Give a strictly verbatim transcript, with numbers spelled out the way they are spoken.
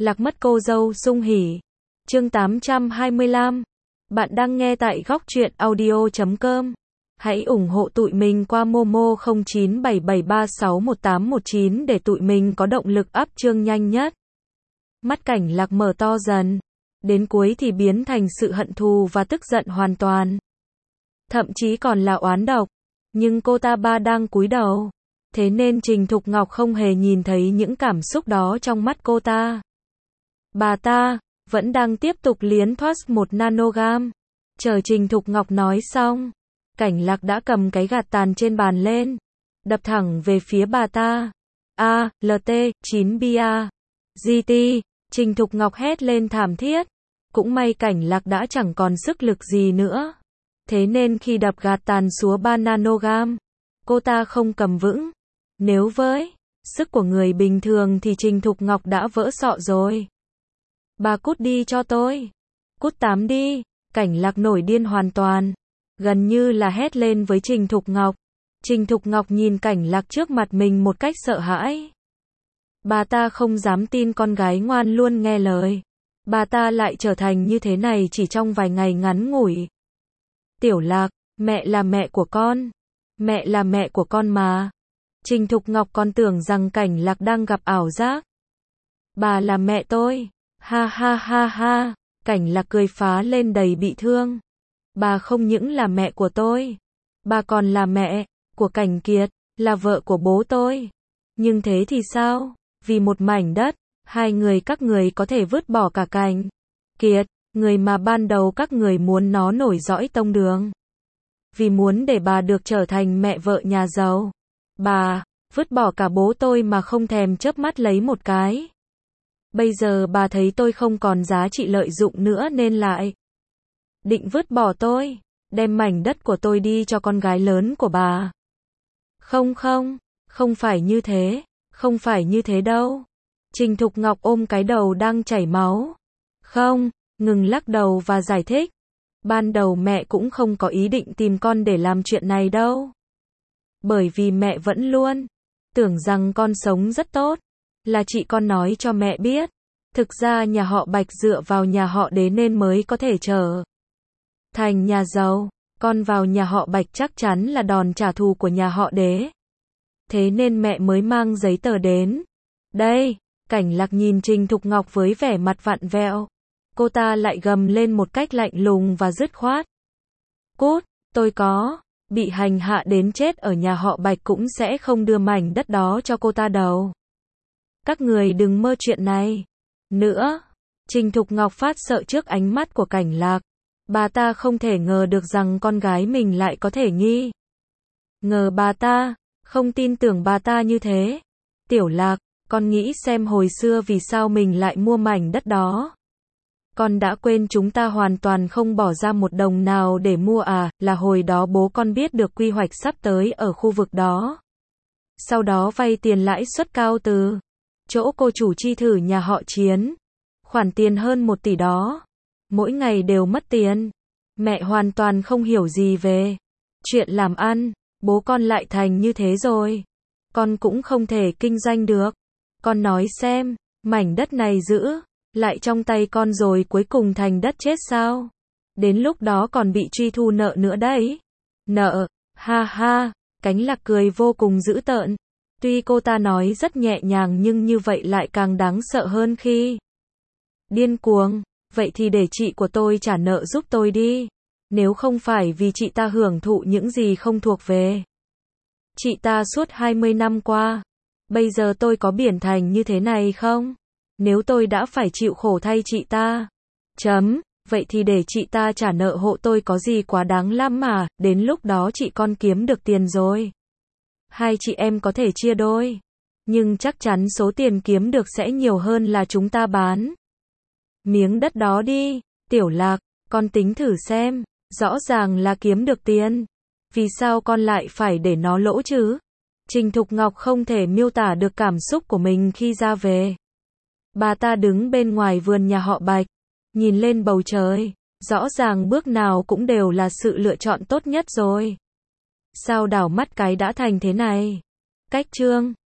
Lạc mất cô dâu sung hỉ. Chương tám trăm hai mươi lăm. Bạn đang nghe tại góc truyện audio chấm com. Hãy ủng hộ tụi mình qua Momo không chín bảy bảy ba sáu một tám một chín để tụi mình có động lực up chương nhanh nhất. Mắt Cảnh Lạc mở to dần. Đến cuối thì biến thành sự hận thù và tức giận hoàn toàn. Thậm chí còn là oán độc. Nhưng cô ta ba đang cúi đầu. Thế nên Trình Thục Ngọc không hề nhìn thấy những cảm xúc đó trong mắt cô ta. Bà ta vẫn đang tiếp tục liến thoát một nanogam. Chờ Trình Thục Ngọc nói xong, Cảnh Lạc đã cầm cái gạt tàn trên bàn lên, đập thẳng về phía bà ta. A, L T, chín B A, G T, Trình Thục Ngọc hét lên thảm thiết. Cũng may Cảnh Lạc đã chẳng còn sức lực gì nữa. Thế nên khi đập gạt tàn súa ba nanogam, cô ta không cầm vững. Nếu với sức của người bình thường thì Trình Thục Ngọc đã vỡ sọ rồi. Bà cút đi cho tôi. Cút tám đi. Cảnh Lạc nổi điên hoàn toàn. Gần như là hét lên với Trình Thục Ngọc. Trình Thục Ngọc nhìn Cảnh Lạc trước mặt mình một cách sợ hãi. Bà ta không dám tin con gái ngoan luôn nghe lời. Bà ta lại trở thành như thế này chỉ trong vài ngày ngắn ngủi. Tiểu Lạc, mẹ là mẹ của con. Mẹ là mẹ của con mà. Trình Thục Ngọc còn tưởng rằng Cảnh Lạc đang gặp ảo giác. Bà là mẹ tôi. Ha ha ha ha. Cảnh Lạc cười phá lên đầy bị thương. Bà không những là mẹ của tôi. Bà còn là mẹ của Cảnh Kiệt, là vợ của bố tôi. Nhưng thế thì sao? Vì một mảnh đất, hai người các người có thể vứt bỏ cả Cảnh Kiệt, người mà ban đầu các người muốn nó nổi dõi tông đường. Vì muốn để bà được trở thành mẹ vợ nhà giàu. Bà vứt bỏ cả bố tôi mà không thèm chớp mắt lấy một cái. Bây giờ bà thấy tôi không còn giá trị lợi dụng nữa nên lại định vứt bỏ tôi, đem mảnh đất của tôi đi cho con gái lớn của bà. Không không, không phải như thế, không phải như thế đâu. Trình Thục Ngọc ôm cái đầu đang chảy máu. Không, ngừng lắc đầu và giải thích. Ban đầu mẹ cũng không có ý định tìm con để làm chuyện này đâu. Bởi vì mẹ vẫn luôn tưởng rằng con sống rất tốt. Là chị con nói cho mẹ biết. Thực ra nhà họ Bạch dựa vào nhà họ Đế nên mới có thể trở thành nhà giàu. Con vào nhà họ Bạch chắc chắn là đòn trả thù của nhà họ Đế. Thế nên mẹ mới mang giấy tờ đến. Đây, Cảnh Lạc nhìn Trình Thục Ngọc với vẻ mặt vặn vẹo. Cô ta lại gầm lên một cách lạnh lùng và dứt khoát. Cút, tôi có bị hành hạ đến chết ở nhà họ Bạch cũng sẽ không đưa mảnh đất đó cho cô ta đâu. Các người đừng mơ chuyện này nữa. Trình Thục Ngọc phát sợ trước ánh mắt của Cảnh Lạc. Bà ta không thể ngờ được rằng con gái mình lại có thể nghi ngờ bà ta, không tin tưởng bà ta như thế. Tiểu Lạc, con nghĩ xem hồi xưa vì sao mình lại mua mảnh đất đó. Con đã quên chúng ta hoàn toàn không bỏ ra một đồng nào để mua à, là hồi đó bố con biết được quy hoạch sắp tới ở khu vực đó. Sau đó vay tiền lãi suất cao từ chỗ cô chủ chi thử nhà họ Chiến. Khoản tiền hơn một tỷ đó. Mỗi ngày đều mất tiền. Mẹ hoàn toàn không hiểu gì về chuyện làm ăn. Bố con lại thành như thế rồi. Con cũng không thể kinh doanh được. Con nói xem, mảnh đất này giữ lại trong tay con rồi cuối cùng thành đất chết sao? Đến lúc đó còn bị truy thu nợ nữa đấy. Nợ, ha ha, Cảnh Lạc cười vô cùng dữ tợn. Tuy cô ta nói rất nhẹ nhàng nhưng như vậy lại càng đáng sợ hơn khi điên cuồng. Vậy thì để chị của tôi trả nợ giúp tôi đi. Nếu không phải vì chị ta hưởng thụ những gì không thuộc về chị ta suốt hai mươi năm qua, bây giờ tôi có biển thành như thế này không? Nếu tôi đã phải chịu khổ thay chị ta. Chấm, vậy thì để chị ta trả nợ hộ tôi có gì quá đáng lắm mà, đến lúc đó chị con kiếm được tiền rồi. Hai chị em có thể chia đôi. Nhưng chắc chắn số tiền kiếm được sẽ nhiều hơn là chúng ta bán miếng đất đó đi. Tiểu Lạc, con tính thử xem, rõ ràng là kiếm được tiền. Vì sao con lại phải để nó lỗ chứ? Trình Thục Ngọc không thể miêu tả được cảm xúc của mình khi ra về. Bà ta đứng bên ngoài vườn nhà họ Bạch, nhìn lên bầu trời, rõ ràng bước nào cũng đều là sự lựa chọn tốt nhất rồi. Sao đảo mắt cái đã thành thế này? Cách chương